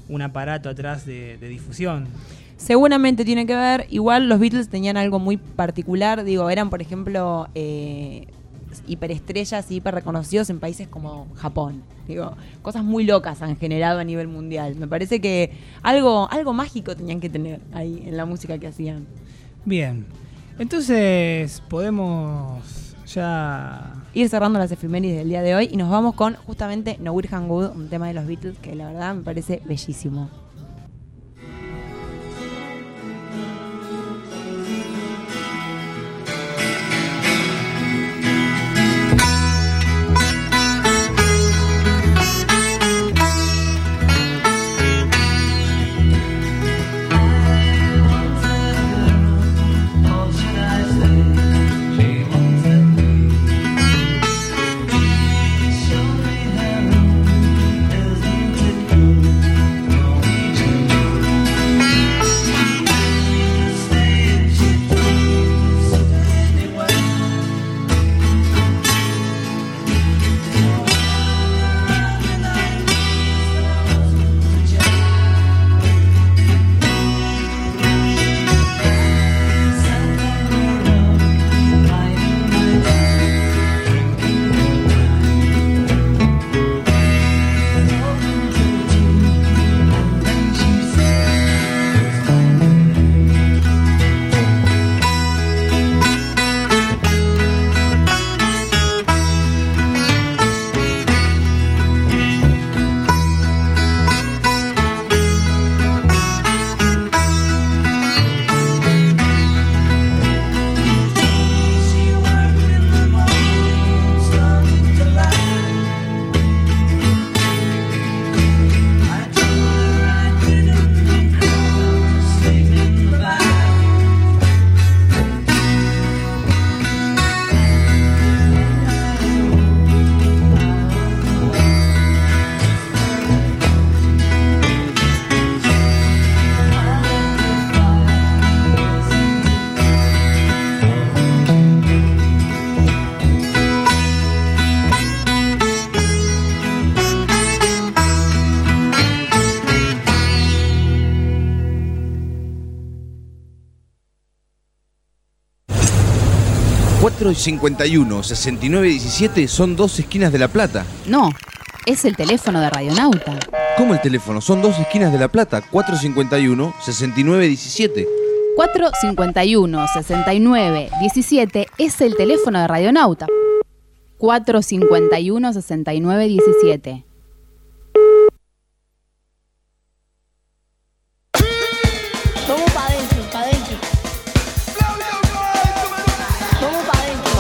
un aparato atrás de difusión. Seguramente tiene que ver. Igual los Beatles tenían algo muy particular. Digo, eran, por ejemplo, hiperestrellas y hiper reconocidos en países como Japón. Digo, cosas muy locas han generado a nivel mundial. Me parece que algo mágico tenían que tener ahí en la música que hacían. Bien, entonces podemos ya ir cerrando las efemérides del día de hoy y nos vamos con justamente No We're Hang Good, un tema de los Beatles que la verdad me parece bellísimo. y 51, 69 y 17 son dos esquinas de La Plata. No, es el teléfono de Radionauta. ¿Cómo el teléfono? Son dos esquinas de La Plata, 451, 69 y 17. 451 69 17 es el teléfono de Radionauta. 451 69 17. Vamos para adentro, para adentro. Vamos para adentro.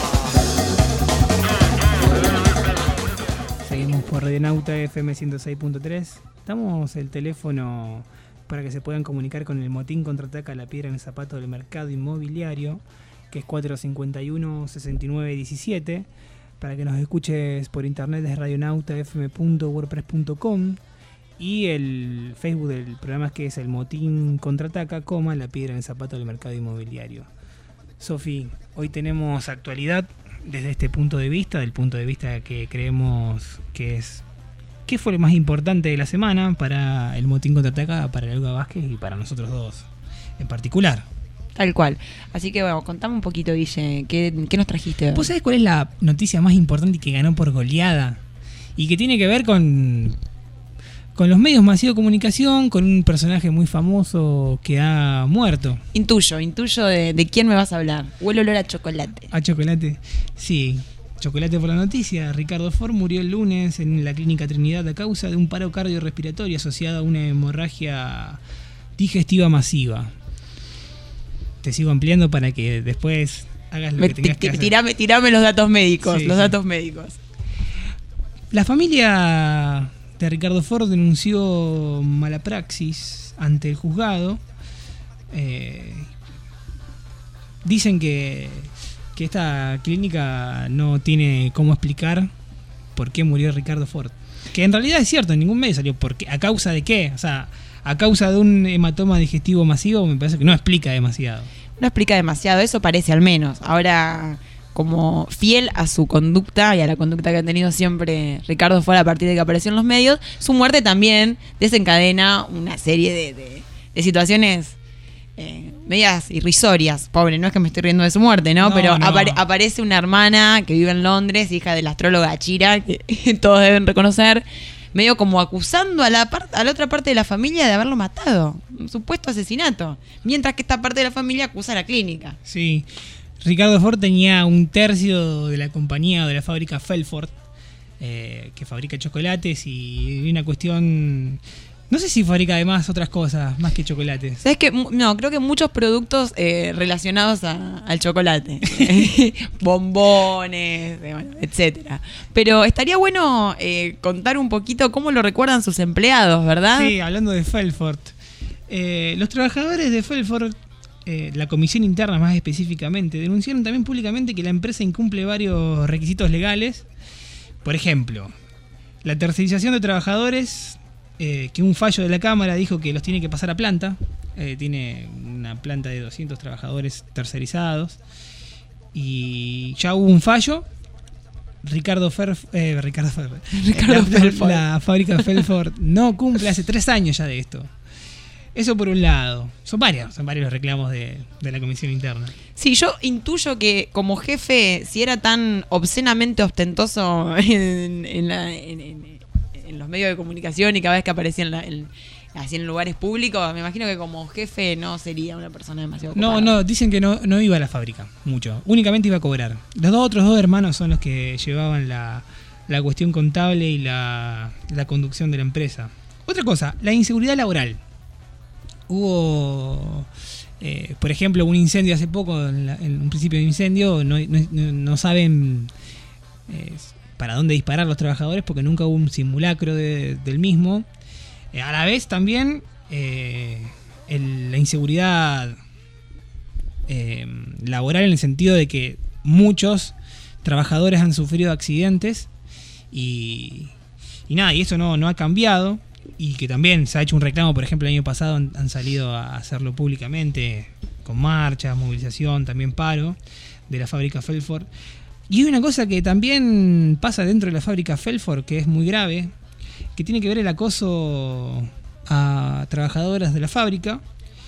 Seguimos por Radionauta FM 106.3. Damos el teléfono para que se puedan comunicar con el Motín Contraataca La Piedra en el Zapato del Mercado Inmobiliario, que es 451 69 17. Para que nos escuches por internet es radionautafm.wordpress.com, y el Facebook del programa es que es el Motín Contraataca, La Piedra en el Zapato del Mercado Inmobiliario. Sofi, hoy tenemos actualidad desde este punto de vista, del punto de vista que creemos que es ¿qué fue lo más importante de la semana para el Motín Contraataca, para Olga Vázquez y para nosotros dos en particular? Tal cual. Así que bueno, contame un poquito, Guille, ¿qué nos trajiste hoy? ¿Vos sabés cuál es la noticia más importante que ganó por goleada? Y que tiene que ver con los medios masivos de comunicación, con un personaje muy famoso que ha muerto. Intuyo de quién me vas a hablar. Huele olor a chocolate. ¿A chocolate? Sí, chocolate por la noticia. Ricardo Ford murió el lunes en la Clínica Trinidad a causa de un paro cardiorrespiratorio asociado a una hemorragia digestiva masiva. Te sigo ampliando para que después hagas lo que tengas que hacer. Tirame los datos médicos, Sí, datos médicos. La familia de Ricardo Ford denunció mala praxis ante el juzgado. Dicen que esta clínica no tiene cómo explicar por qué murió Ricardo Ford. Que en realidad es cierto, en ningún medio salió. Porque, ¿a causa de qué? O sea, a causa de un hematoma digestivo masivo, me parece que no explica demasiado. No explica demasiado, eso parece al menos. Ahora, como fiel a su conducta y a la conducta que ha tenido siempre Ricardo Ford a partir de que apareció en los medios, su muerte también desencadena una serie de situaciones medias irrisorias. Pobre, no es que me estoy riendo de su muerte, ¿no? No, Pero no. Aparece una hermana que vive en Londres, hija de la astróloga Chira, que todos deben reconocer, medio como acusando a la otra parte de la familia de haberlo matado. Un supuesto asesinato. Mientras que esta parte de la familia acusa a la clínica. Sí. Ricardo Ford tenía 1/3 de la compañía o de la fábrica Felford, que fabrica chocolates y una cuestión... No sé si fabrica además otras cosas más que chocolates. ¿Sabes qué? No, creo que muchos productos relacionados al chocolate. Bombones, bueno, etcétera. Pero estaría bueno contar un poquito cómo lo recuerdan sus empleados, ¿verdad? Sí, hablando de Felford. Los trabajadores de Felford, la comisión interna más específicamente, denunciaron también públicamente que la empresa incumple varios requisitos legales. Por ejemplo, la tercerización de trabajadores... que un fallo de la Cámara dijo que los tiene que pasar a planta. Tiene una planta de 200 trabajadores tercerizados. Y ya hubo un fallo. Ricardo Felford. La fábrica de Felford no cumple hace 3 años ya de esto. Eso por un lado. Son varios los reclamos de la comisión interna. Sí, yo intuyo que como jefe, si era tan obscenamente ostentoso en los medios de comunicación y cada vez que aparecía así en lugares públicos, me imagino que como jefe no sería una persona demasiado ocupada. No, dicen que no iba a la fábrica mucho, únicamente iba a cobrar. Los otros dos hermanos son los que llevaban la cuestión contable y la conducción de la empresa. Otra cosa, la inseguridad laboral. Hubo, por ejemplo, un incendio hace poco, en un principio de incendio, no saben... para dónde disparar los trabajadores porque nunca hubo un simulacro del mismo. A la vez también la inseguridad laboral en el sentido de que muchos trabajadores han sufrido accidentes y nada, y eso no ha cambiado, y que también se ha hecho un reclamo. Por ejemplo, el año pasado han salido a hacerlo públicamente con marchas, movilización, también paro de la fábrica Felford. Y hay una cosa que también pasa dentro de la fábrica Felford, que es muy grave, que tiene que ver el acoso a trabajadoras de la fábrica.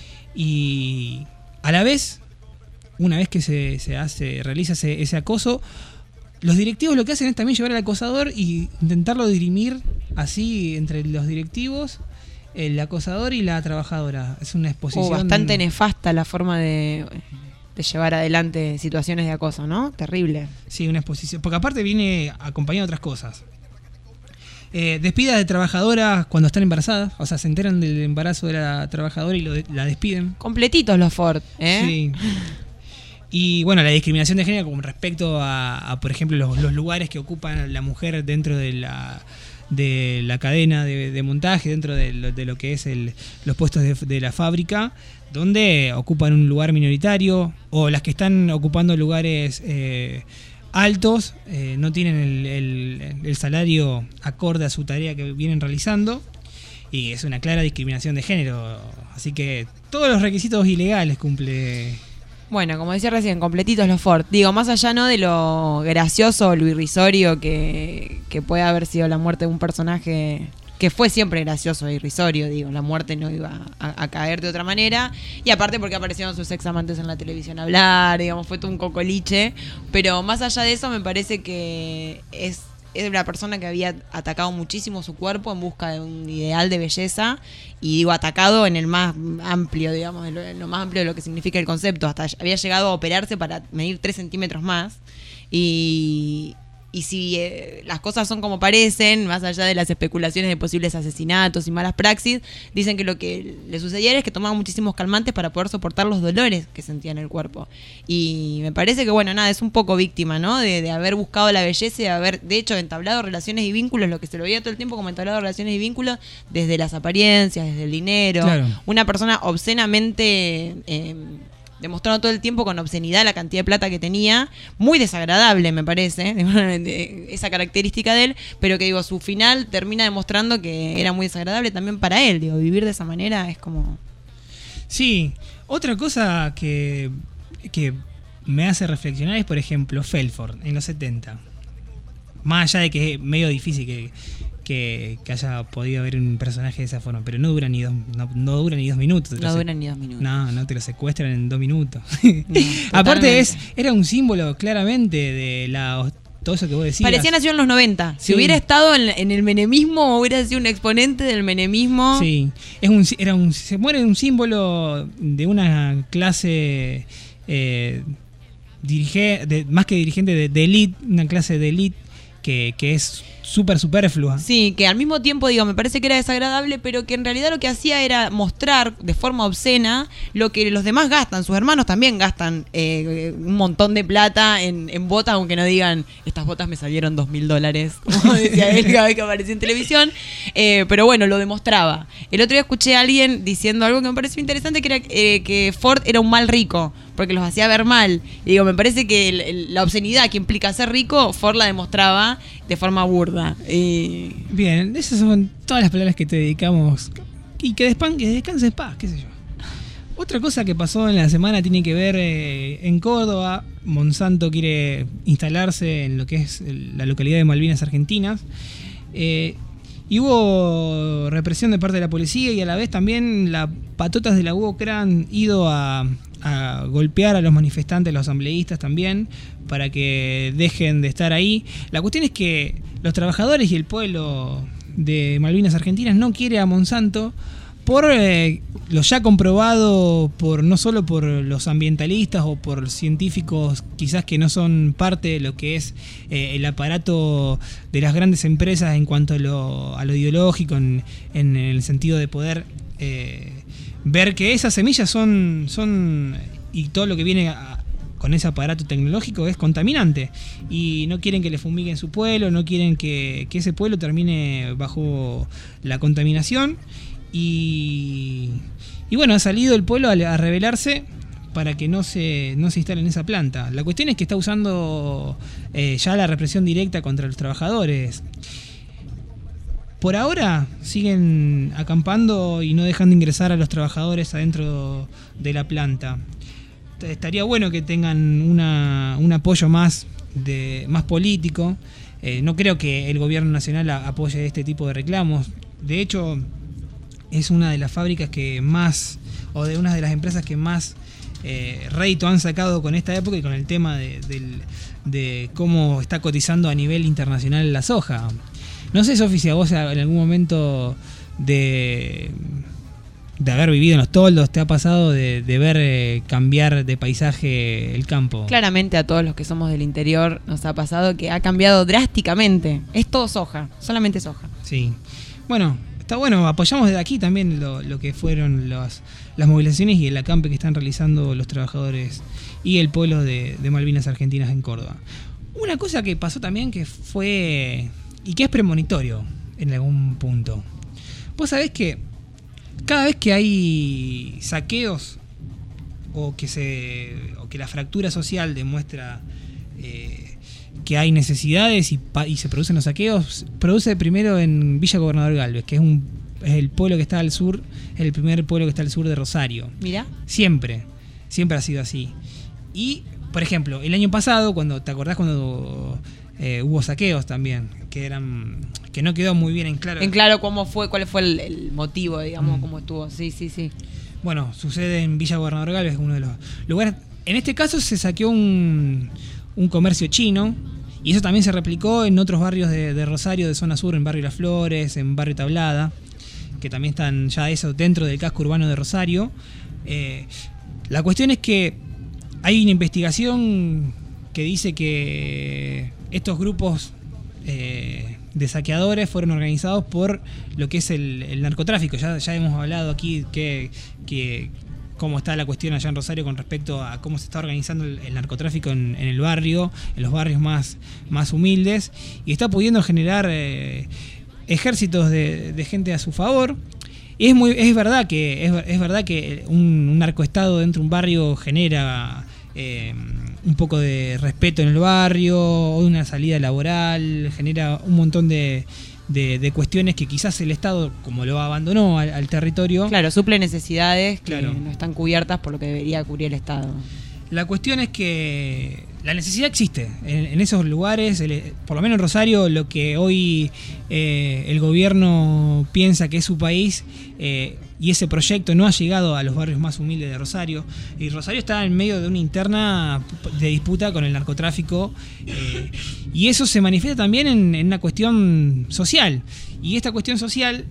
Y a la vez, una vez que se realiza ese acoso, los directivos lo que hacen es también llevar al acosador y intentarlo dirimir así entre los directivos, el acosador y la trabajadora. Es una exposición... bastante nefasta la forma de llevar adelante situaciones de acoso, ¿no? Terrible. Sí, una exposición. Porque aparte viene acompañado de otras cosas. Despidas de trabajadoras cuando están embarazadas. O sea, se enteran del embarazo de la trabajadora y la despiden. Completitos los Ford, ¿eh? Sí. Y bueno, la discriminación de género con respecto a por ejemplo, los lugares que ocupa la mujer dentro de la cadena de montaje, dentro de lo que es los puestos de la fábrica, donde ocupan un lugar minoritario, o las que están ocupando lugares altos no tienen el salario acorde a su tarea que vienen realizando, y es una clara discriminación de género. Así que todos los requisitos ilegales cumple. Bueno, como decía recién, completitos los Ford. Digo, más allá no de lo gracioso o lo irrisorio que puede haber sido la muerte de un personaje que fue siempre gracioso e irrisorio, digo, la muerte no iba a caer de otra manera, y aparte porque aparecieron sus ex amantes en la televisión a hablar, digamos, fue todo un cocoliche, pero más allá de eso me parece que es una persona que había atacado muchísimo su cuerpo en busca de un ideal de belleza, y digo atacado en el más amplio, digamos, en lo más amplio de lo que significa el concepto. Hasta había llegado a operarse para medir 3 centímetros más, y si las cosas son como parecen, más allá de las especulaciones de posibles asesinatos y malas praxis, dicen que lo que le sucedía es que tomaba muchísimos calmantes para poder soportar los dolores que sentía en el cuerpo. Y me parece que, bueno, nada, es un poco víctima, ¿no? De haber buscado la belleza y de haber, de hecho, entablado relaciones y vínculos, lo que se lo veía todo el tiempo como entablado relaciones y vínculos, desde las apariencias, desde el dinero. Claro. Una persona obscenamente... demostrando todo el tiempo con obscenidad la cantidad de plata que tenía, muy desagradable me parece, esa característica de él, pero que digo, su final termina demostrando que era muy desagradable también para él, digo, vivir de esa manera es como... Sí, otra cosa que me hace reflexionar es, por ejemplo, Felford en los 70. Más allá de que es medio difícil que haya podido haber un personaje de esa forma, pero no dura ni 2 minutos. No duran ni 2 minutos. No te lo secuestran en 2 minutos. No, Aparte totalmente. era un símbolo claramente de todo eso que vos decías. Parecía nacido en los 90. Si Sí. hubiera estado en el menemismo, hubiera sido un exponente del menemismo. Sí, se muere un símbolo de una clase más que dirigente de élite, una clase de élite que es súper superflua. Sí, que al mismo tiempo, digo, me parece que era desagradable, pero que en realidad lo que hacía era mostrar de forma obscena lo que los demás gastan. Sus hermanos también gastan un montón de plata en botas, aunque no digan, estas botas me salieron $2.000, como decía él cada vez que aparecía en televisión. Pero bueno, lo demostraba. El otro día escuché a alguien diciendo algo que me pareció interesante, que era que Ford era un mal rico, porque los hacía ver mal. Y digo, me parece que la obscenidad que implica ser rico, Ford la demostraba de forma burda. Bien, esas son todas las palabras que te dedicamos. Y que descanses paz, qué sé yo. Otra cosa que pasó en la semana tiene que ver en Córdoba. Monsanto quiere instalarse en lo que es la localidad de Malvinas Argentinas. Y hubo represión de parte de la policía y a la vez también las patotas de la UOCRA han ido a golpear a los manifestantes, los asambleístas también, para que dejen de estar ahí. La cuestión es que los trabajadores y el pueblo de Malvinas Argentinas no quiere a Monsanto por lo ya comprobado no solo por los ambientalistas o por científicos quizás que no son parte de lo que es el aparato de las grandes empresas en cuanto a lo ideológico, en el sentido de poder ver que esas semillas son y todo lo que viene con ese aparato tecnológico es contaminante, y no quieren que le fumiguen su pueblo, no quieren que ese pueblo termine bajo la contaminación. Y bueno, ha salido el pueblo a rebelarse para que no se instale en esa planta. La cuestión es que está usando ya la represión directa contra los trabajadores. Por ahora siguen acampando y no dejan de ingresar a los trabajadores adentro de la planta. Estaría bueno que tengan un apoyo más político. No creo que el gobierno nacional apoye este tipo de reclamos. De hecho, es una de las fábricas que más, o de una de las empresas que más rédito han sacado con esta época y con el tema de cómo está cotizando a nivel internacional la soja. No sé, Sofi, si a vos en algún momento de haber vivido en los toldos te ha pasado de ver cambiar de paisaje el campo. Claramente a todos los que somos del interior nos ha pasado que ha cambiado drásticamente. Es todo soja, solamente soja. Sí. Bueno, está bueno, apoyamos desde aquí también lo que fueron las movilizaciones y el acampe que están realizando los trabajadores y el pueblo de Malvinas Argentinas en Córdoba. Una cosa que pasó también que fue, y que es premonitorio en algún punto. Vos sabés que cada vez que hay saqueos o que la fractura social demuestra que hay necesidades y se producen los saqueos, produce primero en Villa Gobernador Galvez, que es el pueblo que está al sur, es el primer pueblo que está al sur de Rosario. Mirá. Siempre ha sido así. Y, por ejemplo, el año pasado, ¿te acordás cuando hubo saqueos también? Que no quedó muy bien en claro. En claro cuál fue el motivo, digamos, cómo estuvo. Sí. Bueno, sucede en Villa Gobernador Galvez, uno de los lugares. En este caso se saqueó un comercio chino, y eso también se replicó en otros barrios de Rosario, de zona sur, en Barrio Las Flores, en Barrio Tablada, que también están ya eso dentro del casco urbano de Rosario. La cuestión es que hay una investigación que dice que estos grupos de saqueadores fueron organizados por lo que es el narcotráfico. Ya hemos hablado aquí que cómo está la cuestión allá en Rosario con respecto a cómo se está organizando el narcotráfico en el barrio, en los barrios más humildes, y está pudiendo generar ejércitos de gente a su favor. Y es verdad que un narcoestado dentro de un barrio genera un poco de respeto en el barrio, una salida laboral, genera un montón de cuestiones que quizás el Estado, como lo abandonó al territorio. Claro, suple necesidades que Claro. no están cubiertas por lo que debería cubrir el Estado. La cuestión es que la necesidad existe en esos lugares, por lo menos en Rosario, lo que hoy el gobierno piensa que es su país, y ese proyecto no ha llegado a los barrios más humildes de Rosario, y Rosario está en medio de una interna de disputa con el narcotráfico, y eso se manifiesta también en una cuestión social, y esta cuestión social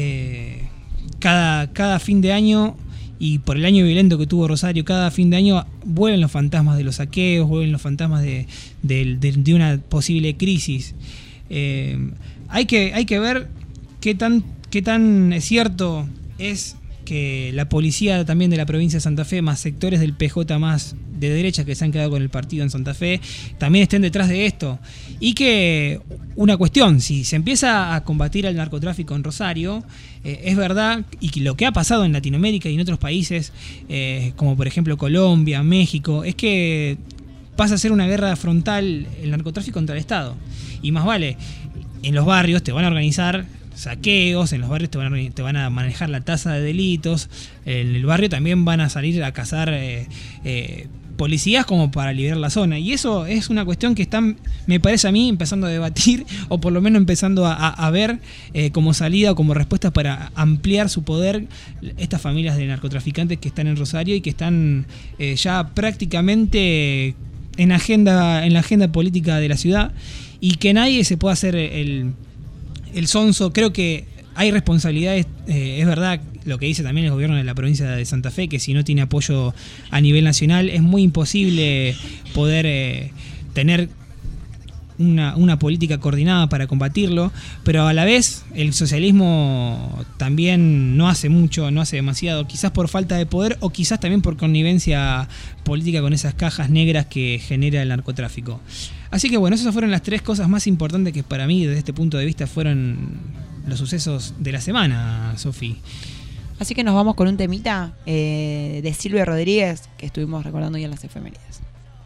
cada fin de año, y por el año violento que tuvo Rosario, cada fin de año vuelven los fantasmas de los saqueos, vuelven los fantasmas de una posible crisis. Hay que ver qué tan cierto es que la policía también de la provincia de Santa Fe, más sectores del PJ más de derecha que se han quedado con el partido en Santa Fe, también estén detrás de esto. Y que una cuestión, si se empieza a combatir al narcotráfico en Rosario, es verdad, y que lo que ha pasado en Latinoamérica y en otros países, como por ejemplo Colombia, México, es que pasa a ser una guerra frontal el narcotráfico contra el Estado. Y más vale, en los barrios te van a organizar saqueos, en los barrios te van a manejar la tasa de delitos, en el barrio también van a salir a cazar policías como para liberar la zona, y eso es una cuestión que están, me parece a mí, empezando a debatir, o por lo menos empezando a ver como salida o como respuesta para ampliar su poder estas familias de narcotraficantes que están en Rosario y que están ya prácticamente en la agenda política de la ciudad, y que nadie se pueda hacer el sonso. Creo que hay responsabilidades, es verdad lo que dice también el gobierno de la provincia de Santa Fe, que si no tiene apoyo a nivel nacional es muy imposible poder tener una política coordinada para combatirlo, pero a la vez el socialismo también no hace mucho, no hace demasiado, quizás por falta de poder o quizás también por connivencia política con esas cajas negras que genera el narcotráfico. Así que bueno, esas fueron las 3 cosas más importantes que para mí desde este punto de vista fueron los sucesos de la semana, Sofi. Así que nos vamos con un temita de Silvio Rodríguez que estuvimos recordando hoy en las efemérides.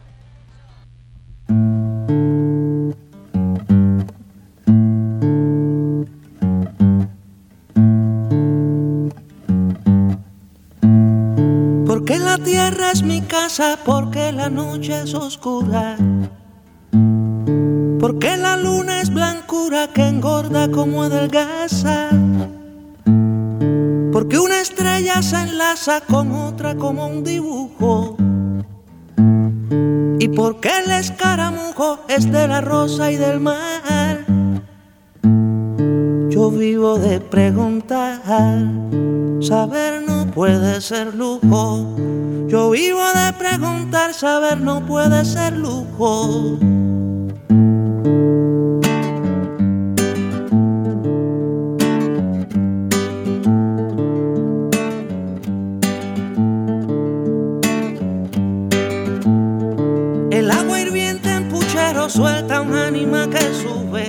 Porque la tierra es mi casa, porque la noche es oscura, porque la luna es blancura que engorda como adelgaza, porque una estrella se enlaza con otra como un dibujo, y porque el escaramujo es de la rosa y del mar. Yo vivo de preguntar, saber no puede ser lujo. Yo vivo de preguntar, saber no puede ser lujo. El agua hirviente en puchero suelta un ánima que sube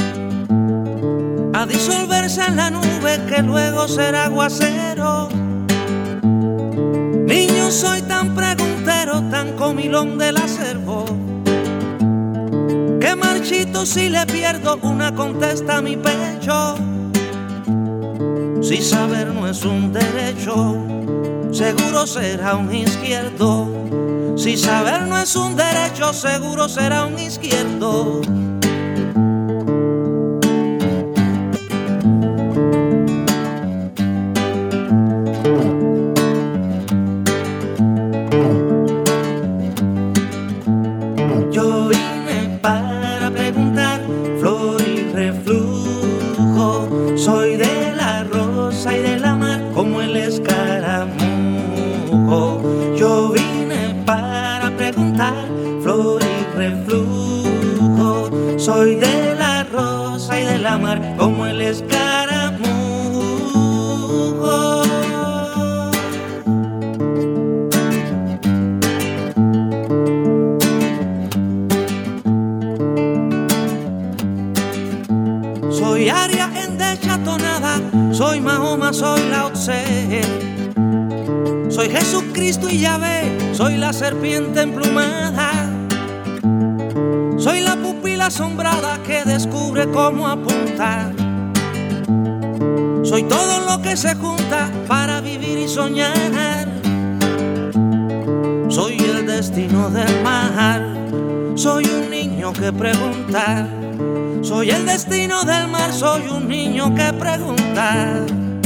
a disolverse en la nube que luego será aguacero. Niño, soy tan preguntero, tan comilón del acervo, que marchito si le pierdo una contesta a mi pecho. Si saber no es un derecho, seguro será un izquierdo. Si saber no es un derecho, seguro será un izquierdo. Soy de la rosa y de la mar como el escaramujo. Soy Aria en dechatonada, soy Mahoma, soy Lao Tse, soy Jesucristo y Yahvé, soy la serpiente emplumada. Soy la pupila asombrada que descubre cómo apuntar. Soy todo lo que se junta para vivir y soñar. Soy el de destino del mar. Soy un niño que pregunta. Soy el destino del mar, soy un niño que pregunta.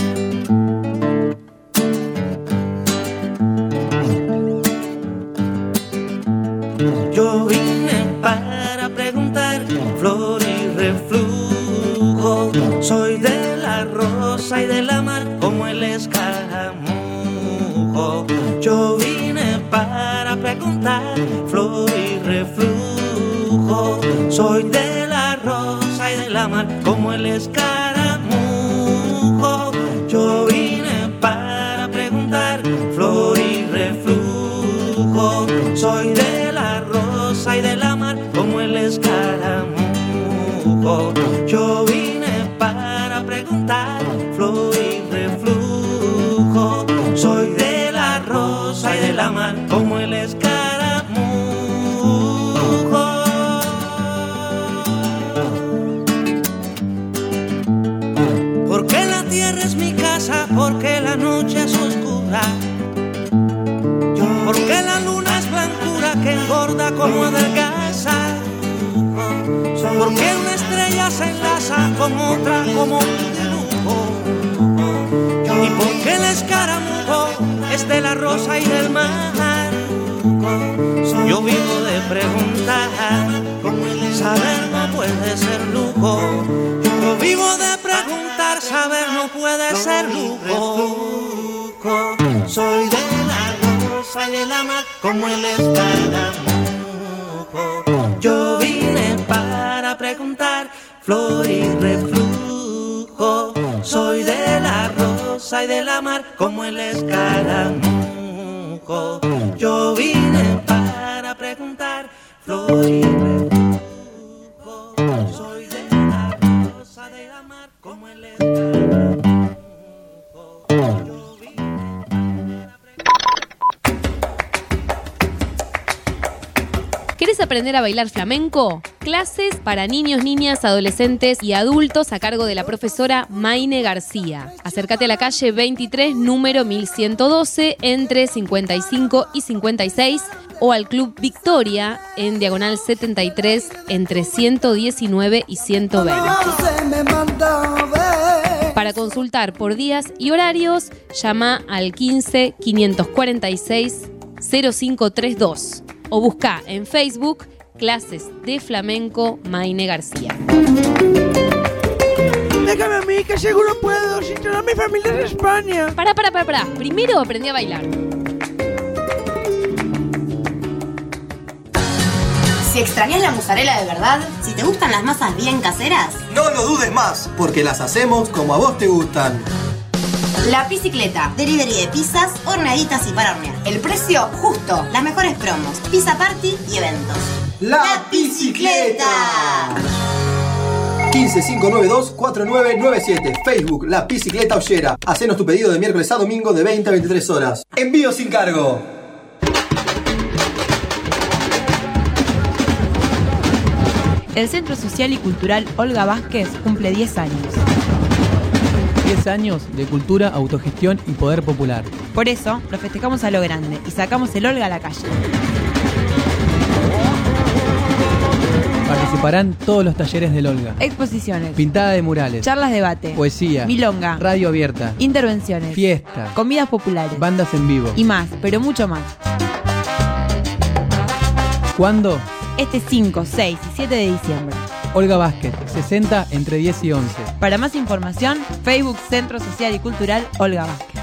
Yo vine para preguntar, flor y reflujo. Soy de la rosa y de la mar como el escaramujo. Yo vine para preguntar, flor y reflujo. Soy de la rosa y de la mar como el escaramujo. Yo vine para preguntar, flor y reflujo. Soy de la rosa y de la mar como el escaramujo. Yo vine para preguntar, flor y reflujo. Soy de la rosa y de la mar como el escaramujo. Porque la tierra es mi casa, porque la noche es oscura, porque la luna es blancura que engorda como adelgaza, porque una estrella se enlaza con otra como un dibujo, y porque el escaramujo es de la rosa y del mar. Yo vivo de preguntar, saber no puede ser lujo. Yo vivo de preguntar, saber no puede ser lujo. Soy de la rosa y de la mar como el escaramujo. Yo vine para preguntar, flor y reflujo. Soy de la rosa y de la mar como el escaramujo. Yo vine para preguntar, flor y reflujo. Soy de la rosa de la mar como el escaramujo. Yo vine para preguntar. ¿Querés aprender a bailar flamenco? Clases para niños, niñas, adolescentes y adultos a cargo de la profesora Maine García. Acércate a la calle 23, número 1112, entre 55 y 56, o al Club Victoria, en diagonal 73, entre 119 y 120. Para consultar por días y horarios, llama al 15 546 0532 o busca en Facebook Clases de Flamenco Maine García. Déjame a mí, que seguro puedo, sin toda mi familia de España. Pará. Primero aprendí a bailar. Si extrañas la mozzarella de verdad, si te gustan las masas bien caseras, no lo dudes más, porque las hacemos como a vos te gustan. La Piscicleta, delivery de pizzas, horneaditas y para hornear. El precio justo, las mejores promos, pizza party y eventos. ¡La Piscicleta! 15592-4997. Facebook, La Piscicleta Ollera. Hacenos tu pedido de miércoles a domingo de 20 a 23 horas. Envío sin cargo. El Centro Social y Cultural Olga Vázquez cumple 10 años. 10 años de cultura, autogestión y poder popular. Por eso, lo festejamos a lo grande y sacamos el Olga a la calle. Participarán todos los talleres del Olga. Exposiciones, pintada de murales, charlas de debate, poesía, milonga, radio abierta, intervenciones, fiesta, comidas populares, bandas en vivo y más, pero mucho más. ¿Cuándo? Este 5, 6 y 7 de diciembre. Olga Vázquez, 60 entre 10 y 11. Para más información, Facebook Centro Social y Cultural Olga Vázquez.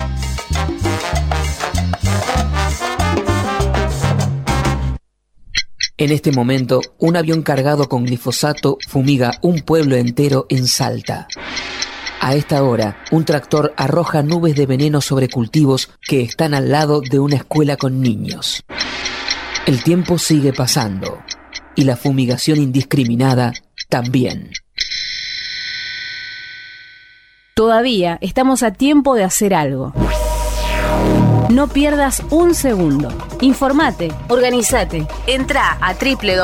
En este momento, un avión cargado con glifosato fumiga un pueblo entero en Salta. A esta hora, un tractor arroja nubes de veneno sobre cultivos que están al lado de una escuela con niños. El tiempo sigue pasando y la fumigación indiscriminada también. Todavía estamos a tiempo de hacer algo. No pierdas un segundo. Informate, organizate. Entra a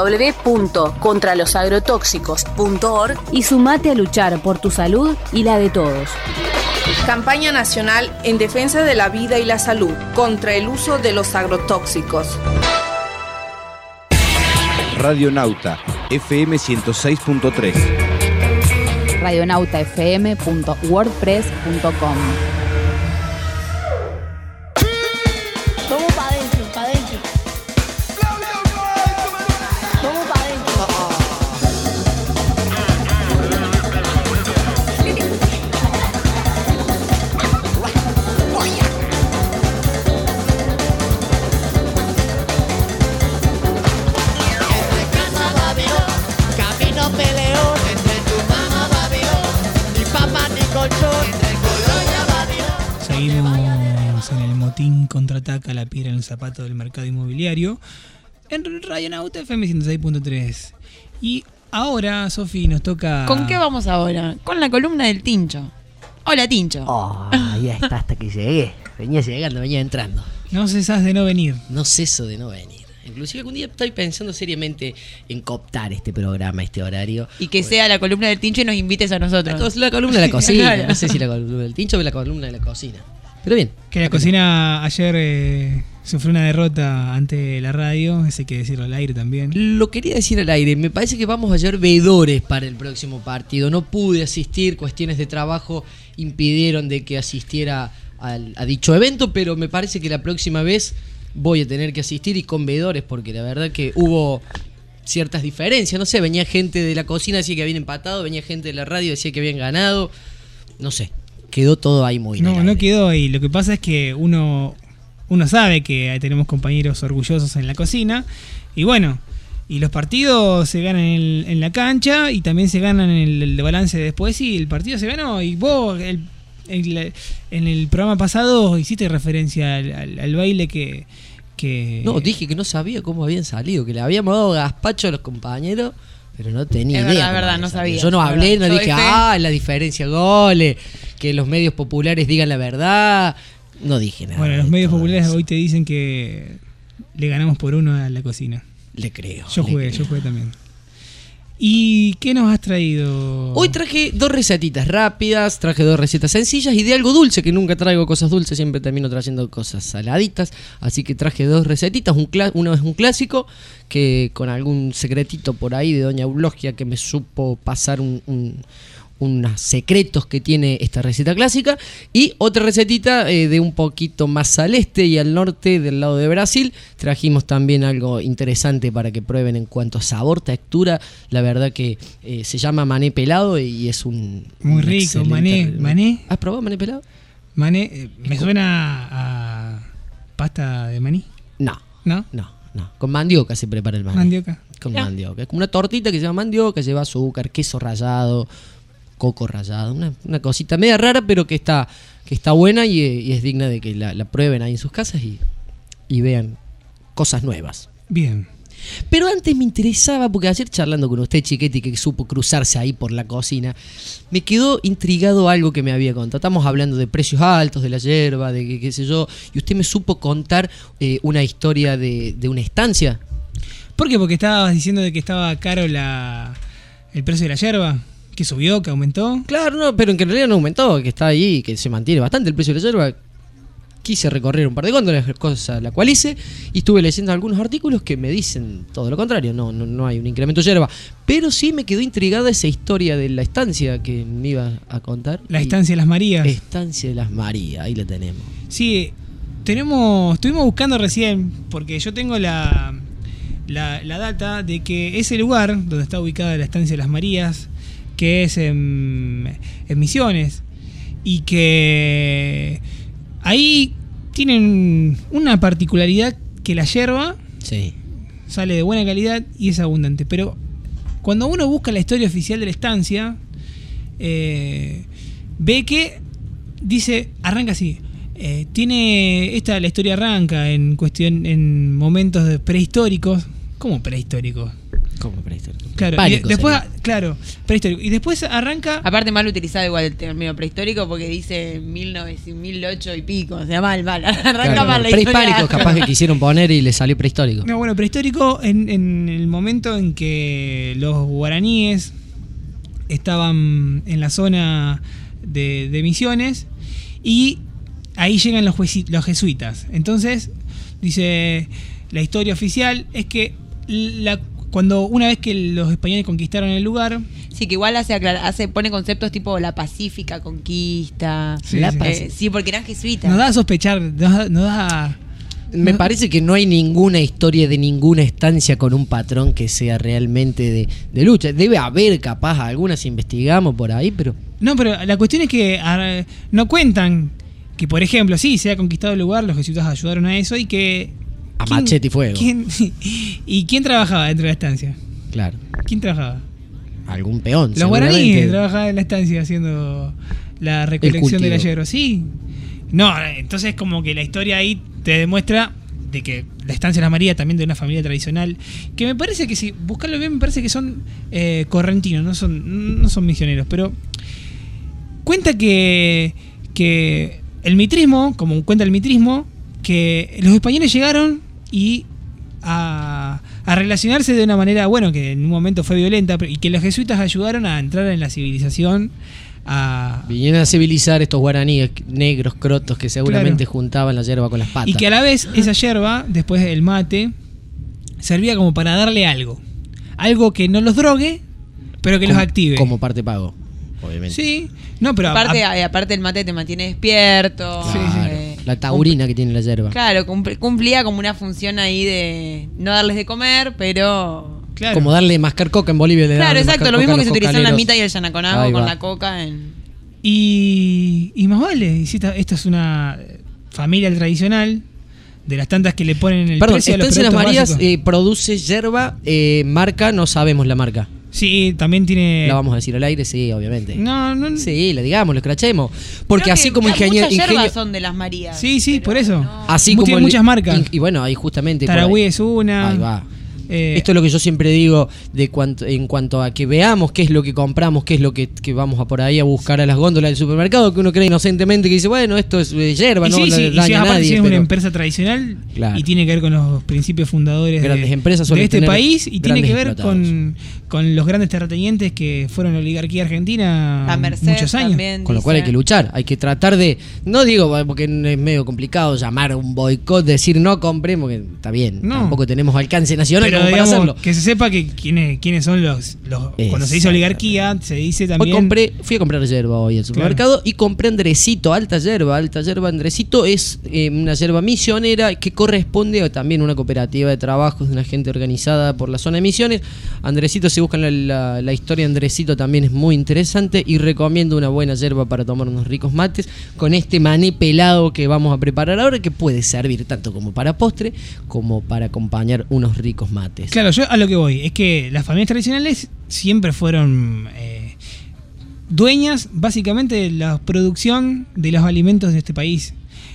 www.contralosagrotóxicos.org y sumate a luchar por tu salud y la de todos. Campaña nacional en defensa de la vida y la salud contra el uso de los agrotóxicos. Radionauta, FM 106.3. radionautafm.wordpress.com. Vamos pa' dentro, pa' dentro. Vamos pa' dentro. Camino peleón, entre tu mamá Babilón, mi papá ni colchón, entre Colonia Babilón. Seguimos en el motín contraataca la piedra en el zapato del mercado inmobiliario en Radionauta FM 106.3. Y ahora, Sofi, nos toca... ¿Con qué vamos ahora? Con la columna del Tincho. Hola, Tincho. Oh, ya está, hasta que llegué. Venía llegando, venía entrando. No cesás de no venir. No ceso de no venir. Inclusive algún día estoy pensando seriamente en cooptar este programa, este horario. Y que sea la columna del Tincho y nos invites a nosotros. La columna de la cocina. Claro. No sé si la columna del Tincho o la columna de la cocina. Pero bien. Que la cocina ayer sufrió una derrota ante la radio, eso hay que decirlo al aire también. Lo quería decir al aire, me parece que vamos a llevar veedores para el próximo partido. No pude asistir, cuestiones de trabajo impidieron de que asistiera a dicho evento, pero me parece que la próxima vez voy a tener que asistir y con veedores, porque la verdad que hubo ciertas diferencias. No sé, venía gente de la cocina, decía que habían empatado, venía gente de la radio, decía que habían ganado. No sé, quedó todo ahí muy No quedó ahí. Lo que pasa es que uno sabe que tenemos compañeros orgullosos en la cocina. Y bueno, y los partidos se ganan en la cancha y también se ganan en el balance después. Y el partido se ganó. Y vos, en el programa pasado, hiciste referencia al baile que... No, dije que no sabía cómo habían salido, que le habíamos dado gazpacho a los compañeros, pero no tenía idea. Es verdad, no sabía. Yo no hablé, no dije, la diferencia goles, que los medios populares digan la verdad. No dije nada. Bueno, los medios populares hoy te dicen que le ganamos por 1 a la cocina. Le creo. Yo jugué también. ¿Y qué nos has traído? Hoy traje 2 recetitas rápidas, traje 2 recetas sencillas y de algo dulce, que nunca traigo cosas dulces, siempre termino trayendo cosas saladitas. Así que traje 2 recetitas, uno es un clásico, que con algún secretito por ahí de doña Eulogia que me supo pasar unos secretos que tiene esta receta clásica, y otra recetita de un poquito más al este y al norte del lado de Brasil. Trajimos también algo interesante para que prueben en cuanto a sabor, textura. La verdad que se llama mané pelado y es un muy rico. Mané. ¿Has probado mané pelado? Mané me suena a pasta de maní. No. Con mandioca se prepara el mané. Mandioca. Con mandioca. Es como una tortita que se llama mandioca, lleva azúcar, queso rallado, coco rallado, una cosita media rara, pero que está buena y es digna de que la prueben ahí en sus casas y vean cosas nuevas. Bien. Pero antes me interesaba, porque ayer charlando con usted, Chiquetti, que supo cruzarse ahí por la cocina, me quedó intrigado algo que me había contado. Estamos hablando de precios altos de la yerba, de qué sé yo, y usted me supo contar una historia de una estancia. ¿Por qué? Porque estabas diciendo de que estaba caro el precio de la yerba. ¿Que subió? ¿Que aumentó? Claro, no, pero en que en realidad no aumentó, que está ahí, que se mantiene bastante el precio de la yerba. Quise recorrer un par de góndolas, cosas la cual hice, y estuve leyendo algunos artículos que me dicen todo lo contrario, no hay un incremento de yerba. Pero sí me quedó intrigada esa historia de la estancia que me iba a contar. La estancia de las Marías. Estancia de las Marías, ahí la tenemos. Sí, estuvimos buscando recién, porque yo tengo la data de que ese lugar donde está ubicada la estancia de las Marías, que es en Misiones, y que ahí tienen una particularidad, que la yerba sale de buena calidad y es abundante. Pero cuando uno busca la historia oficial de la estancia, ve que dice, arranca así. La historia arranca en momentos prehistóricos. ¿Cómo prehistóricos? ¿Cómo prehistórico? Claro, prehistórico. Y después arranca... Aparte mal utilizado igual el término prehistórico, porque dice 1008 y pico, o sea, mal. Arranca mal la historia. Prehispánicos capaz que quisieron poner y le salió prehistórico. No, bueno, prehistórico en el momento en que los guaraníes estaban en la zona de Misiones, y ahí llegan los jesuitas. Entonces, dice, la historia oficial es que cuando una vez que los españoles conquistaron el lugar. Sí, que igual pone conceptos tipo la pacífica conquista. Sí, sí, porque eran jesuitas. Nos da a sospechar, nos da... Me parece que no hay ninguna historia de ninguna estancia con un patrón que sea realmente de lucha. Debe haber capaz algunas, investigamos por ahí, pero... No, pero la cuestión es que no cuentan que, por ejemplo, sí, se ha conquistado el lugar, los jesuitas ayudaron a eso y que... A machete y fuego. ¿Y quién trabajaba dentro de la estancia? Claro. ¿Quién trabajaba? Algún peón. Los guaraníes trabajaban en la estancia haciendo la recolección de la hierba. Sí. No, entonces como que la historia ahí te demuestra de que la estancia de la María también de una familia tradicional, que me parece que si buscarlo bien me parece que son correntinos, no son misioneros, pero cuenta que el mitrismo, como cuenta el mitrismo, que los españoles llegaron y a relacionarse de una manera, bueno, que en un momento fue violenta, y que los jesuitas ayudaron a entrar en la civilización. Vinieron a civilizar estos guaraníes negros, crotos, que seguramente juntaban la yerba con las patas. Y que a la vez esa yerba, después del mate, servía como para darle algo que no los drogue, pero que los active. Como parte pago, obviamente. Sí, no, pero aparte el mate te mantiene despierto. Claro. La taurina que tiene la yerba. Claro, cumplía como una función ahí de no darles de comer, pero... Claro. Como darle mascar coca en Bolivia. Claro, exacto, lo mismo que se utilizó en la mitad y el yanaconago con la coca. Y más vale, esta es una familia tradicional de las tantas que le ponen el precio a los Estancia productos Las Marías básicos. produce yerba, marca, no sabemos la marca. Sí, también tiene... La vamos a decir al aire, sí, obviamente. No. Sí, le digamos, lo escrachemos. Porque creo así que como muchas yerbas son de Las Marías. Sí, por eso. No. Así como tiene muchas marcas. Y bueno, ahí justamente... Tarahui es una. Ahí va. Esto es lo que yo siempre digo en cuanto a que veamos qué es lo que compramos, qué es lo que vamos a por ahí a buscar a las góndolas del supermercado, que uno cree inocentemente que dice, bueno, esto es yerba, no sí, daña a nadie. Si es una empresa tradicional, claro, y tiene que ver con los principios fundadores grandes empresas de este país, y tiene que ver con los grandes terratenientes que fueron la oligarquía argentina la Merced muchos años. También, con lo cual hay que luchar, hay que tratar de, no digo porque es medio complicado llamar a un boicot, decir no compremos, que está bien, tampoco tenemos alcance nacional como para hacerlo. Que se sepa que quiénes son los cuando se dice oligarquía, se dice también. Fui a comprar yerba hoy al supermercado, y compré Andresito, alta yerba Andresito es una yerba misionera que corresponde también a una cooperativa de trabajos de una gente organizada por la zona de Misiones. Andresito, si buscan la historia de Andresito, también es muy interesante, y recomiendo una buena yerba para tomar unos ricos mates con este mané pelado que vamos a preparar ahora, que puede servir tanto como para postre como para acompañar unos ricos mates. Claro, yo a lo que voy es que las familias tradicionales siempre fueron dueñas básicamente de la producción de los alimentos de este país.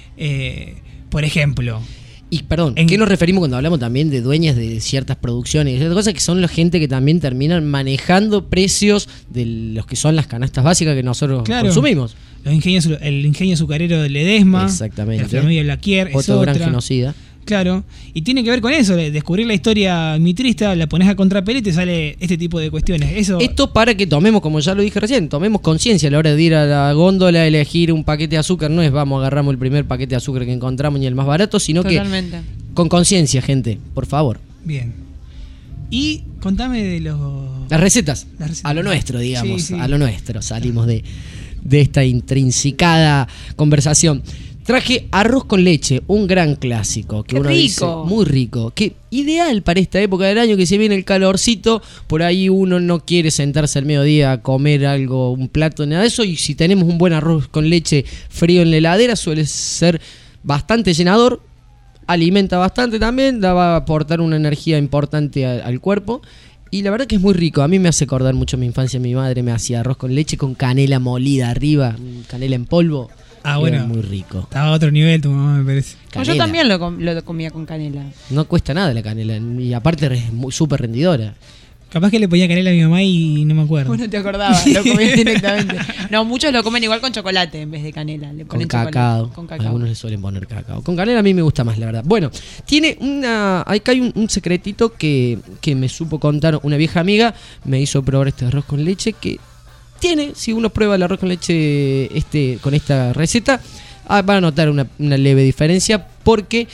Por ejemplo, y perdón, ¿qué nos referimos cuando hablamos también de dueñas de ciertas producciones? Esas cosas que son la gente que también terminan manejando precios de los que son las canastas básicas que nosotros consumimos. El ingenio azucarero de Ledesma, exactamente, la familia Blaquier, otro gran genocida. Claro, y tiene que ver con eso, descubrir la historia mitrista, la pones a contrapelo y te sale este tipo de cuestiones. Esto para que tomemos, como ya lo dije recién, tomemos conciencia a la hora de ir a la góndola, elegir un paquete de azúcar. No es agarramos el primer paquete de azúcar que encontramos ni el más barato, sino totalmente, que con conciencia, gente, por favor. Bien. Y contame de las recetas. A lo nuestro, digamos, a lo nuestro. Salimos de esta intrinsecada conversación. Traje arroz con leche, un gran clásico. Que uno dice, muy rico. Que ideal para esta época del año, que se viene el calorcito. Por ahí uno no quiere sentarse al mediodía a comer algo, un plato, nada de eso. Y si tenemos un buen arroz con leche frío en la heladera, suele ser bastante llenador. Alimenta bastante también, va a aportar una energía importante al cuerpo. Y la verdad que es muy rico. A mí me hace acordar mucho mi infancia. Mi madre me hacía arroz con leche con canela molida arriba, canela en polvo. Bueno, era muy rico. Estaba a otro nivel tu mamá, me parece. Yo también lo comía con canela. No cuesta nada la canela, y aparte es súper rendidora. Capaz que le ponía canela a mi mamá y no me acuerdo. Vos no te acordabas, lo comías directamente. No, muchos lo comen igual con chocolate en vez de canela. Le ponen con cacao. Algunos le suelen poner cacao. Con canela a mí me gusta más, la verdad. Bueno, tiene acá hay un secretito que me supo contar una vieja amiga. Me hizo probar este arroz con leche que tiene, si uno prueba el arroz con leche con esta receta, van a notar una leve diferencia, porque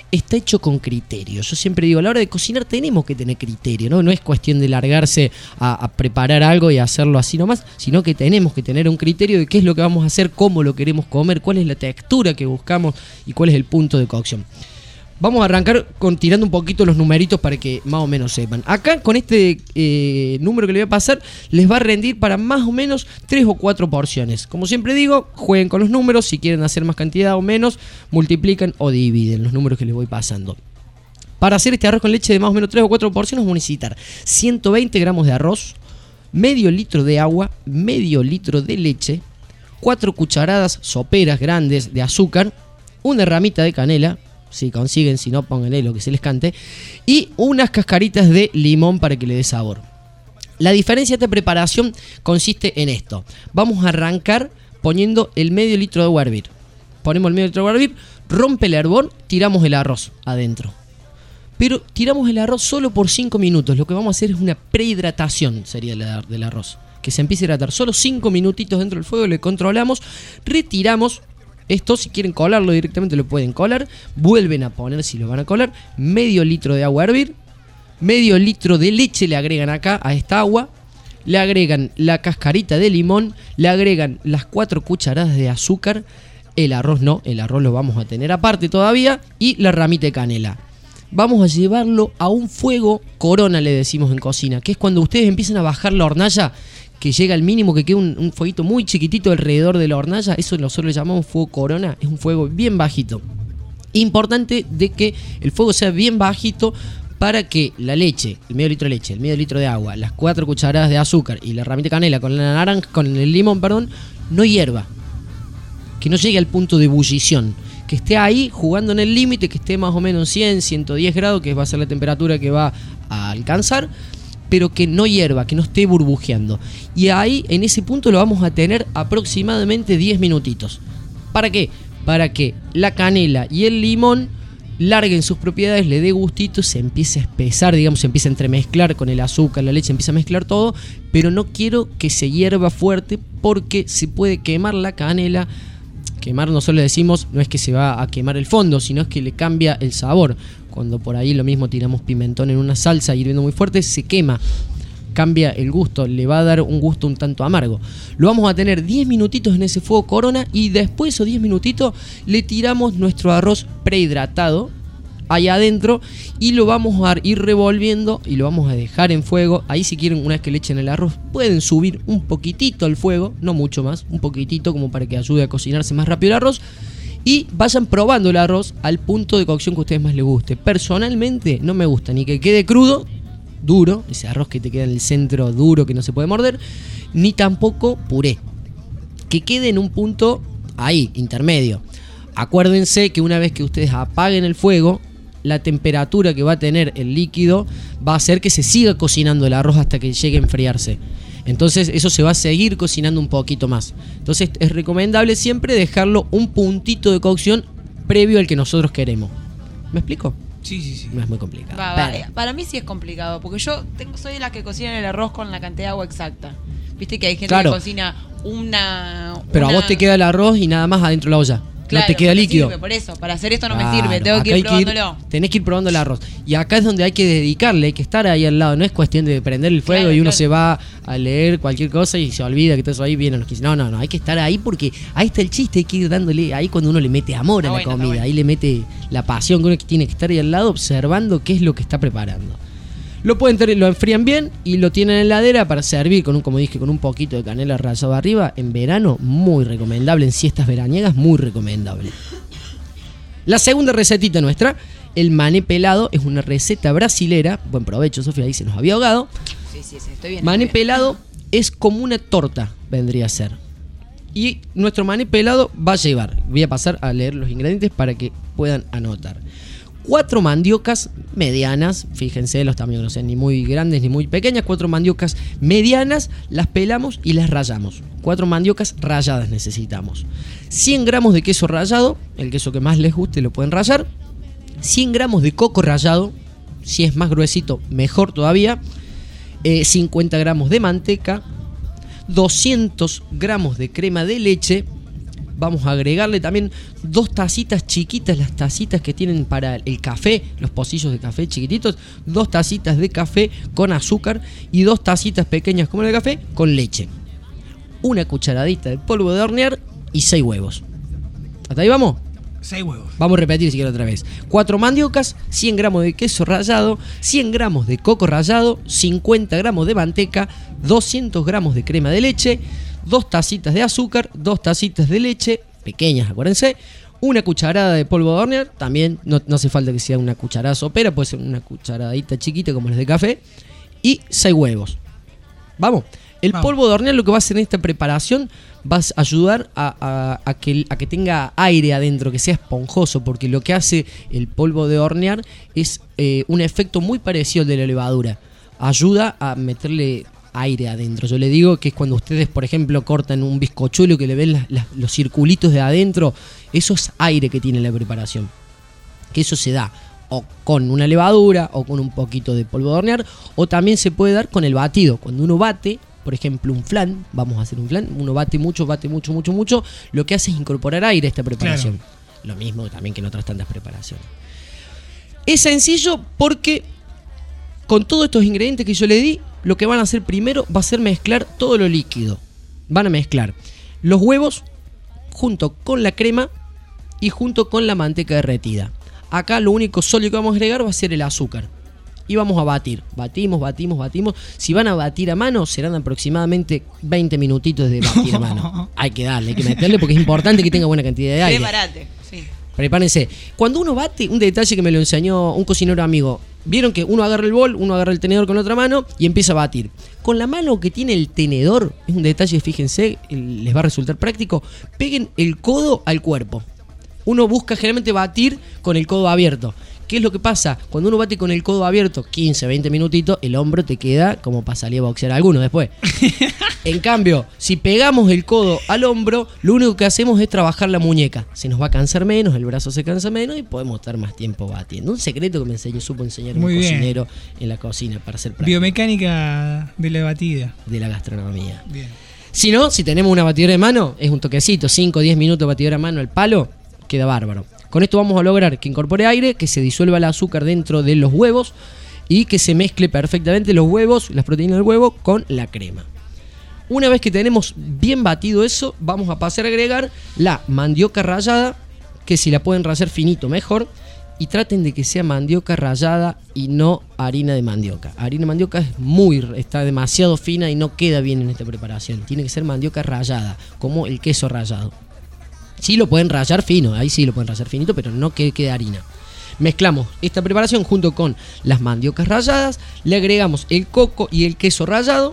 está hecho con criterio. Yo siempre digo, a la hora de cocinar tenemos que tener criterio, ¿no? No es cuestión de largarse a preparar algo y hacerlo así nomás, sino que tenemos que tener un criterio de qué es lo que vamos a hacer, cómo lo queremos comer, cuál es la textura que buscamos y cuál es el punto de cocción. Vamos a arrancar tirando un poquito los numeritos para que más o menos sepan. Acá con este número que le voy a pasar les va a rendir para más o menos 3 o 4 porciones. Como siempre digo, jueguen con los números. Si quieren hacer más cantidad o menos, multiplican o dividen los números que les voy pasando. Para hacer este arroz con leche de más o menos 3 o 4 porciones vamos a necesitar 120 gramos de arroz, medio litro de agua, medio litro de leche, 4 cucharadas soperas grandes de azúcar, una ramita de canela, si consiguen, si no, pónganle lo que se les cante, y unas cascaritas de limón para que le dé sabor. La diferencia de esta preparación consiste en esto. Vamos a arrancar poniendo el medio litro de agua a hervir. Ponemos el medio litro de agua a hervir, rompe el hervor, tiramos el arroz adentro. Pero tiramos el arroz solo por 5 minutos. Lo que vamos a hacer es una prehidratación, sería del arroz. Que se empiece a hidratar. Solo 5 minutitos dentro del fuego, le controlamos, retiramos. Esto, si quieren colarlo directamente, lo pueden colar. Vuelven a poner, si lo van a colar, medio litro de agua a hervir. Medio litro de leche le agregan acá a esta agua. Le agregan la cascarita de limón. Le agregan las 4 cucharadas de azúcar. El arroz no, el arroz lo vamos a tener aparte todavía. Y la ramita de canela. Vamos a llevarlo a un fuego corona, le decimos en cocina. Que es cuando ustedes empiezan a bajar la hornalla, que llega al mínimo, que queda un fueguito muy chiquitito alrededor de la hornalla. Eso nosotros le llamamos fuego corona. Es un fuego bien bajito. Importante de que el fuego sea bien bajito para que la leche, el medio litro de leche, el medio litro de agua, las 4 cucharadas de azúcar y la ramita de canela con la naranja, con el limón, perdón, no hierva. Que no llegue al punto de ebullición. Que esté ahí jugando en el límite, que esté más o menos 100, 110 grados, que va a ser la temperatura que va a alcanzar, pero que no hierva, que no esté burbujeando. Y ahí, en ese punto, lo vamos a tener aproximadamente 10 minutitos. ¿Para qué? Para que la canela y el limón larguen sus propiedades, le dé gustito, se empiece a espesar, digamos, se empieza a entremezclar con el azúcar, la leche, empieza a mezclar todo, pero no quiero que se hierva fuerte porque se puede quemar la canela. Quemar no solo decimos, no es que se va a quemar el fondo, sino es que le cambia el sabor. Cuando por ahí lo mismo tiramos pimentón en una salsa hirviendo muy fuerte, se quema, cambia el gusto, le va a dar un gusto un tanto amargo. Lo vamos a tener 10 minutitos en ese fuego corona y después de esos 10 minutitos le tiramos nuestro arroz prehidratado allá adentro y lo vamos a ir revolviendo y lo vamos a dejar en fuego. Ahí, si quieren, una vez que le echen el arroz, pueden subir un poquitito al fuego, no mucho más, un poquitito, como para que ayude a cocinarse más rápido el arroz, y vayan probando el arroz al punto de cocción que a ustedes más les guste. Personalmente no me gusta ni que quede crudo, duro, ese arroz que te queda en el centro duro que no se puede morder, ni tampoco puré, que quede en un punto ahí, intermedio. Acuérdense que una vez que ustedes apaguen el fuego, la temperatura que va a tener el líquido va a hacer que se siga cocinando el arroz hasta que llegue a enfriarse. Entonces eso se va a seguir cocinando un poquito más. Entonces es recomendable siempre dejarlo un puntito de cocción previo al que nosotros queremos. ¿Me explico? Sí. No es muy complicado. Para mí sí es complicado, porque yo soy de las que cocinan el arroz con la cantidad de agua exacta. Viste que hay gente que cocina Pero a vos te queda el arroz y nada más adentro de la olla. Claro, no te queda líquido. Sirve, por eso, para hacer esto no me sirve, tengo que ir probándolo. Tenés que ir probando el arroz. Y acá es donde hay que dedicarle, hay que estar ahí al lado. No es cuestión de prender el fuego y uno se va a leer cualquier cosa y se olvida que todo eso ahí viene los 15. No, hay que estar ahí porque ahí está el chiste, hay que ir dándole ahí cuando uno le mete amor a la comida, ahí le mete la pasión, que uno tiene que estar ahí al lado observando qué es lo que está preparando. Lo pueden tener, lo enfrían bien y lo tienen en la heladera para servir con como dije, con un poquito de canela rallado arriba. En verano, muy recomendable. En siestas veraniegas, muy recomendable. La segunda recetita nuestra, el mané pelado, es una receta brasilera. Buen provecho, Sofía, ahí se nos había ahogado. Sí, estoy bien. Mané pelado es como una torta, vendría a ser. Y nuestro mané pelado va a llevar, voy a pasar a leer los ingredientes para que puedan anotar. 4 mandiocas medianas, fíjense, los tamaños no sean ni muy grandes ni muy pequeñas. 4 mandiocas medianas, las pelamos y las rallamos. 4 mandiocas ralladas necesitamos. 100 gramos de queso rallado, el queso que más les guste lo pueden rallar. 100 gramos de coco rallado, si es más gruesito mejor todavía. 50 gramos de manteca. 200 gramos de crema de leche. Vamos a agregarle también 2 tacitas chiquitas, las tacitas que tienen para el café, los pocillos de café chiquititos, 2 tacitas de café con azúcar y 2 tacitas pequeñas como el de café con leche. Una cucharadita de polvo de hornear y 6 huevos. ¿Hasta ahí vamos? 6 huevos. Vamos a repetir si quiero otra vez. 4 mandiocas, 100 gramos de queso rallado, 100 gramos de coco rallado, 50 gramos de manteca, 200 gramos de crema de leche, 2 tacitas de azúcar, 2 tacitas de leche, pequeñas, acuérdense, una cucharada de polvo de hornear, también no hace falta que sea una cucharada sopera, puede ser una cucharadita chiquita como las de café, y 6 huevos. Vamos. El polvo de hornear lo que va a hacer en esta preparación va a ayudar a que tenga aire adentro, que sea esponjoso, porque lo que hace el polvo de hornear es un efecto muy parecido al de la levadura. Ayuda a meterle aire adentro. Yo le digo que es cuando ustedes, por ejemplo, cortan un bizcochuelo que le ven los circulitos de adentro, eso es aire que tiene la preparación. Que eso se da o con una levadura o con un poquito de polvo de hornear, o también se puede dar con el batido. Cuando uno bate, por ejemplo, un flan, vamos a hacer un flan, uno bate mucho, lo que hace es incorporar aire a esta preparación. Claro. Lo mismo también que en otras tantas preparaciones. Es sencillo porque con todos estos ingredientes que yo le di, lo que van a hacer primero va a ser mezclar todo lo líquido. Van a mezclar los huevos junto con la crema y junto con la manteca derretida. Acá lo único sólido que vamos a agregar va a ser el azúcar. Y vamos a batir. Batimos. Si van a batir a mano, serán aproximadamente 20 minutitos de batir a mano. Hay que darle, hay que meterle porque es importante que tenga buena cantidad de aire. Prepárate, sí. Prepárense. Cuando uno bate, un detalle que me lo enseñó un cocinero amigo. Vieron que uno agarra el bol, uno agarra el tenedor con la otra mano y empieza a batir. Con la mano que tiene el tenedor, es un detalle, fíjense, les va a resultar práctico. Peguen el codo al cuerpo. Uno busca generalmente batir con el codo abierto. ¿Qué es lo que pasa? Cuando uno bate con el codo abierto 15, 20 minutitos, el hombro te queda como para salir a boxear a alguno después. En cambio, si pegamos el codo al hombro, lo único que hacemos es trabajar la muñeca. Se nos va a cansar menos, el brazo se cansa menos y podemos estar más tiempo batiendo. Un secreto que supo enseñar un cocinero en la cocina para hacer práctica. Biomecánica de la batida. De la gastronomía. Bien. Si no, si tenemos una batidora de mano, es un toquecito, 5 o 10 minutos de batidora de mano al palo, queda bárbaro. Con esto vamos a lograr que incorpore aire, que se disuelva el azúcar dentro de los huevos y que se mezcle perfectamente los huevos, las proteínas del huevo con la crema. Una vez que tenemos bien batido eso, vamos a pasar a agregar la mandioca rallada, que si la pueden rallar finito mejor, y traten de que sea mandioca rallada y no harina de mandioca. Harina de mandioca está demasiado fina y no queda bien en esta preparación. Tiene que ser mandioca rallada, como el queso rallado. Sí lo pueden rallar fino, ahí sí lo pueden rallar finito, pero no que quede harina. Mezclamos esta preparación junto con las mandiocas ralladas, le agregamos el coco y el queso rallado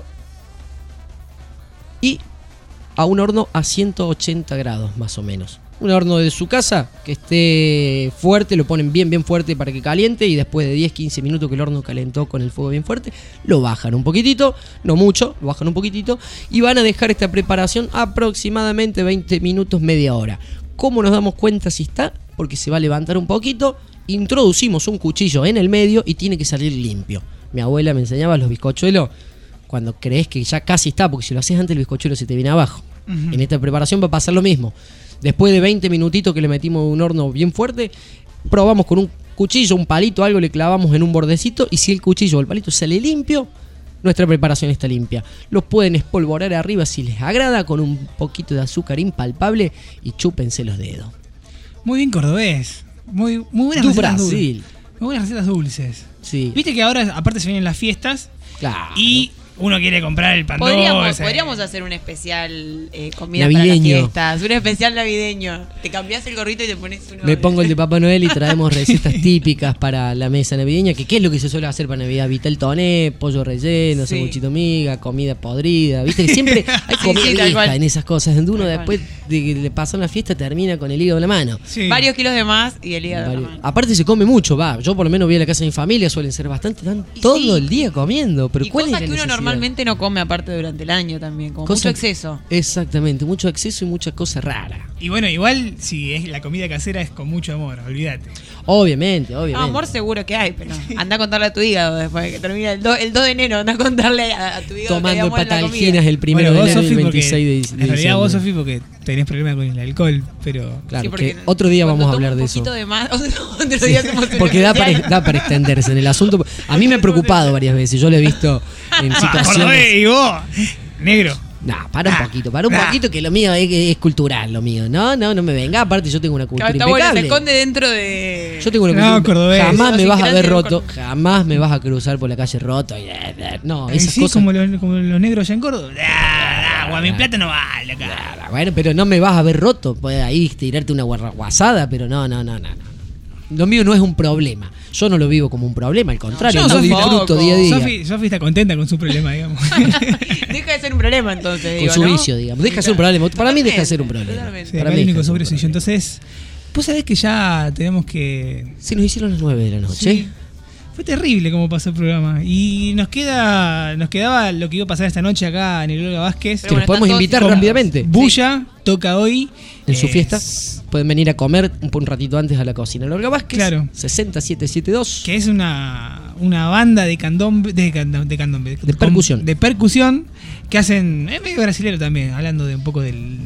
y a un horno a 180 grados más o menos. Un horno de su casa que esté fuerte, lo ponen bien fuerte para que caliente y después de 10-15 minutos que el horno calentó con el fuego bien fuerte, lo bajan un poquitito, no mucho, lo bajan un poquitito y van a dejar esta preparación aproximadamente 20 minutos, media hora. ¿Cómo nos damos cuenta si está? Porque se va a levantar un poquito, introducimos un cuchillo en el medio y tiene que salir limpio. Mi abuela me enseñaba los bizcochuelos cuando crees que ya casi está, porque si lo haces antes el bizcochuelo se te viene abajo. Uh-huh. En esta preparación va a pasar lo mismo. Después de 20 minutitos que le metimos en un horno bien fuerte, probamos con un cuchillo, un palito, algo, le clavamos en un bordecito y si el cuchillo o el palito sale limpio, nuestra preparación está limpia. Los pueden espolvorear arriba si les agrada con un poquito de azúcar impalpable y chúpense los dedos. Muy bien cordobés. Muy buenas recetas dulces. Muy buenas recetas dulces. Sí. Viste que ahora aparte se vienen las fiestas. Claro. Y uno quiere comprar el pan dulce. Podríamos hacer un especial comida navideño. Para las fiestas, un especial navideño. Te cambiás el gorrito y te pones uno. Me pongo el de Papá Noel y traemos recetas típicas para la mesa navideña. ¿Qué es lo que se suele hacer para Navidad? Vitel toné, pollo relleno, sanguchito miga, comida podrida. Viste que siempre hay comida vieja en esas cosas. Donde uno después de que le pasó una fiesta termina con el hígado en la mano. Sí. Varios kilos de más y el hígado en la mano. Aparte se come mucho, Yo por lo menos voy a la casa de mi familia, suelen ser bastante, están todo el día comiendo. Pero y ¿cuál cosas es la que uno necesidad? Normalmente no come aparte durante el año también, como mucho exceso. Exactamente, mucho exceso y mucha cosa rara. Y bueno, igual si es la comida casera es con mucho amor, olvídate. Obviamente. No, amor seguro que hay, pero anda a contarle a tu hígado después de que termina el 2 de enero, anda a contarle a tu hígado. Tomando patalginas el 1 de enero y el 26 de En realidad vos, Sofi, porque tenés problemas con el alcohol, pero... Claro, Sí, porque que otro día vamos a hablar de Un eso. poquito de más. Otro día hacemos un Porque da especial. para extenderse en el asunto. A mí me ha preocupado varias veces. Yo lo he visto en situaciones. Cordobés, y vos, negro. No, para un poquito, que lo mío es cultural, lo mío. No me venga. Aparte, yo tengo una cultura Está bueno, se impecable. esconde dentro de... Yo tengo una No, cultura. cordobés. Jamás me vas a ver Idiosincrasia roto. Jamás me vas a cruzar por la calle roto. No, esas Sí, cosas. como los negros allá en Córdoba. Mi plata no vale acá. Bueno, pero no me vas a ver roto. Puedes ahí tirarte una guasada, pero no. Lo mío no es un problema. Yo no lo vivo como un problema, al contrario, yo lo disfruto tampoco. día a día. Sofi está contenta con su problema, digamos. Deja de ser un problema entonces, Con digo, su ¿no? vicio, digamos. Deja de ser un problema. Para mí deja de ser un problema. Totalmente. Sí, Para acá mí el único deja de ser sobre un soy yo. problema. Entonces, vos sabés que ya tenemos que... Se nos hicieron las 9 de la noche. Sí. Fue terrible cómo pasó el programa. Y nos quedaba lo que iba a pasar esta noche acá en el Olga Vázquez. Que los podemos invitar rápidamente. Bulla toca hoy. En su fiesta. Pueden venir a comer un ratito antes a la cocina. El Olga Vázquez. Claro. 60772. Que es una banda de candombe. De percusión. De percusión. Que hacen. Es medio brasilero también. Hablando de un poco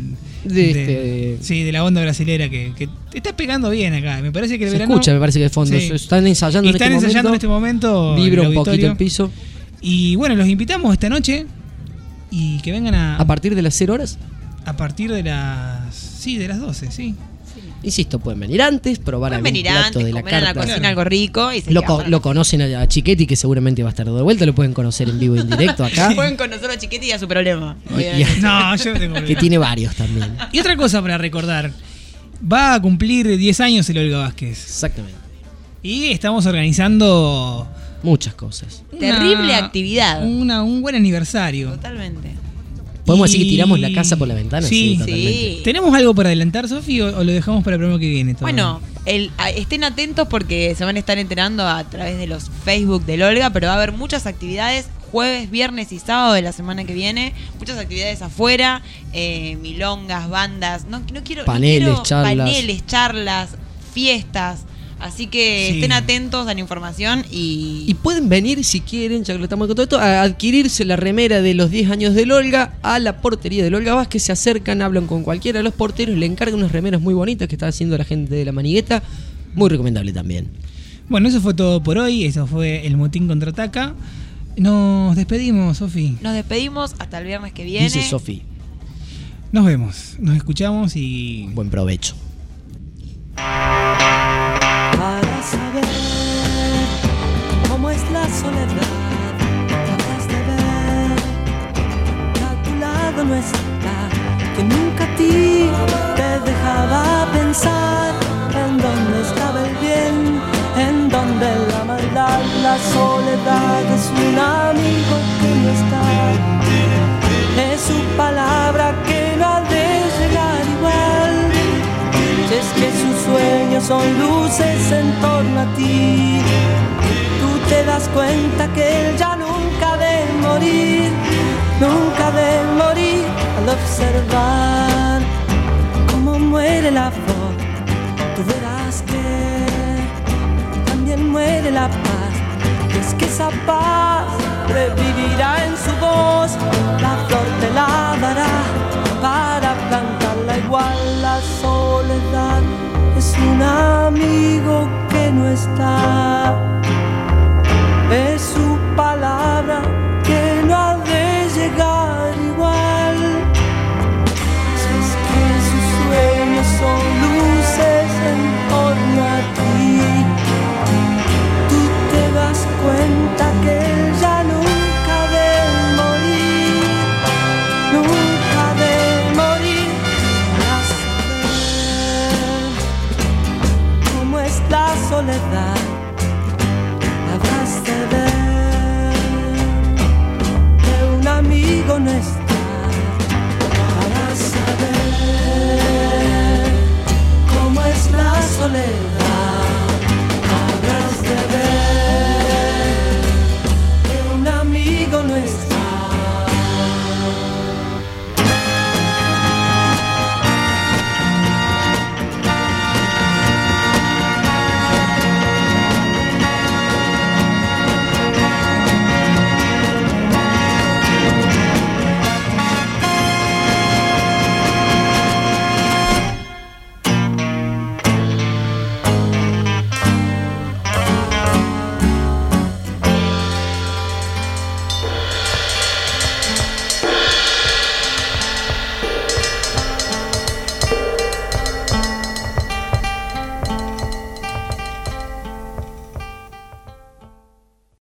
sí, de la onda brasilera que está pegando bien acá. Me parece que el Se verano. escucha, me parece que de fondo. Sí. Están ensayando Y están ensayando en este momento. Vibra el un poquito auditorio. el piso. Y bueno, los invitamos esta noche. Y que vengan ¿A partir de las 0 horas? A partir de las... Sí, de las 12, sí. Insisto, pueden venir antes, probar Pueden algún venir plato antes, de la comer en la carta. cocina algo rico y se Lo, quedan para lo conocen a Chiquetti, que seguramente va a estar de vuelta. Lo pueden conocer en vivo y en directo acá. Pueden conocer a Chiquetti y a su problema. No, yo no tengo Que problema. tiene varios también. Y otra cosa para recordar. Va a cumplir 10 años el Olga Vázquez. Exactamente. Y estamos organizando... Muchas cosas. Terrible actividad. Un buen aniversario. Totalmente. ¿Podemos decir que tiramos la casa por la ventana? Sí, totalmente. ¿Tenemos algo para adelantar, Sofi, o lo dejamos para el programa que viene? todo? Bueno, estén atentos porque se van a estar enterando a través de los Facebook del Olga, pero va a haber muchas actividades jueves, viernes y sábado de la semana que viene. Muchas actividades afuera, milongas, bandas, no quiero Paneles, charlas. paneles, charlas, fiestas. Así que Sí. estén atentos a la información Y pueden venir, si quieren, ya que lo estamos con todo esto, a adquirirse la remera de los 10 años del Olga a la portería del Olga Vázquez. Se acercan, hablan con cualquiera de los porteros, le encargan unas remeras muy bonitas que está haciendo la gente de la Manigueta. Muy recomendable también. Bueno, eso fue todo por hoy. Eso fue el Motín Contraataca. Nos despedimos, Sofi. Nos despedimos hasta el viernes que viene. Dice Sofi. Nos vemos. Nos escuchamos y... Buen provecho. Para saber cómo es la soledad, tratas de ver que a tu lado no está, que nunca a ti te dejaba pensar en dónde estaba el bien, en dónde la maldad. La soledad es un amigo que no está, es su palabra que no ha de llegar igual. Es que sus sueños son luces en torno a ti. Tú te das cuenta que él ya nunca de morir, nunca de morir. Al observar cómo muere la flor, tú verás que también muere la paz. Y es que esa paz revivirá en su voz, la flor te la dará para plantarla igual. La soledad es un amigo que no está, es su palabra que no ha de llegar igual. Si es que sus sueños son luces en torno a ti, tú te das cuenta que él ya nunca de morir, nunca de morir. Para saber cómo es la soledad,